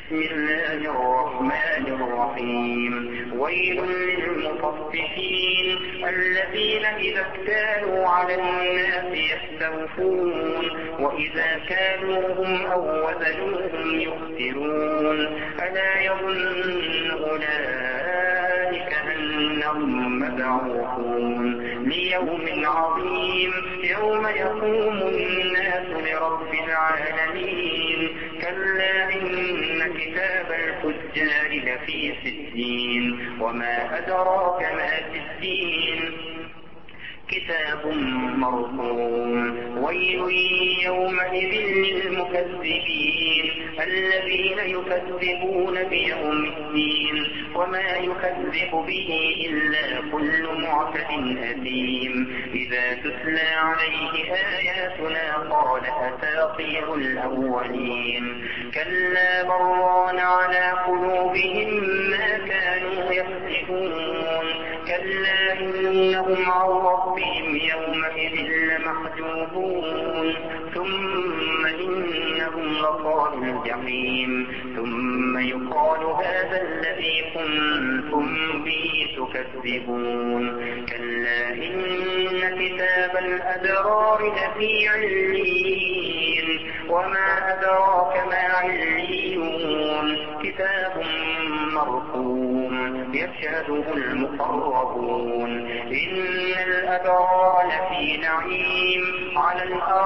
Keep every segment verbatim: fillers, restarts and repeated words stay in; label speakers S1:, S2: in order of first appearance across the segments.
S1: بسم الله الرحمن الرحيم ويل للمطففين الذين إذا اكتالوا على الناس يستوفون وإذا كالوهم أو وزنوهم يخسرون ألا يظن أولئك أنهم مبعوثون ليوم عظيم يوم يقوم الناس لرب العالمين كلا إن كتاب الفجار لفي سجين وما أدراك ما سجين كتاب مرقوم ويل يومئذ للمكذبين الذين يكذبون بيوم الدين وما يكذب به إلا كل معتد أثيم إذا تتلى عليه آياتنا قال أساطير الأولين كلا بران على قلوبهم ما كانوا يكسبون كلا إنهم عن ربهم يومئذ لمحجوبون ثم إنهم لصالوا الجحيم ثم يقال هذا الذي كنتم به تكذبون كلا إن كتاب الأبرار لفي عليين وما أدراك ما عليون كتاب مرقوم يشهده المقربون إن الأبرار لفي نعيم على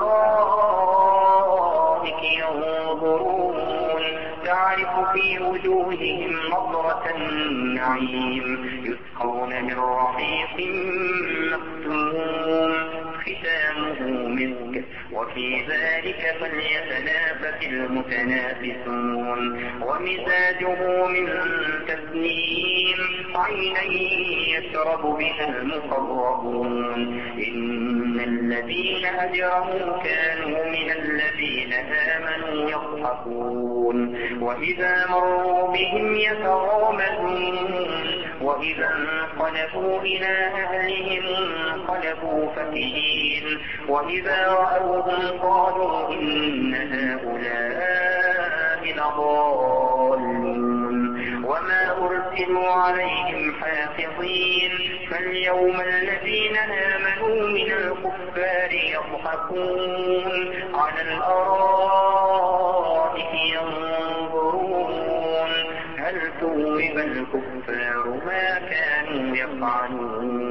S1: الأرائك ينظرون تعرف في وجوههم نضرة النعيم يسقون من رحيق مختوم ختامه مسك وفي ذلك فليتنافس المتنافسون ومزاجه من تسنيم عينا يشرب بها المقربون إن الذين أجرموا كانوا من الذين آمنوا يضحكون وإذا مروا بهم يتغامزون وإذا انقلبوا إلى أهلهم انقلبوا فكهين وإذا رأوهم قالوا إن هؤلاء لضالون وما أرسلوا عليهم حافظين فاليوم الذين آمنوا من الكفار يضحكون على الأرائك ينظرون هل ثوب الكفار ما كانوا يفعلون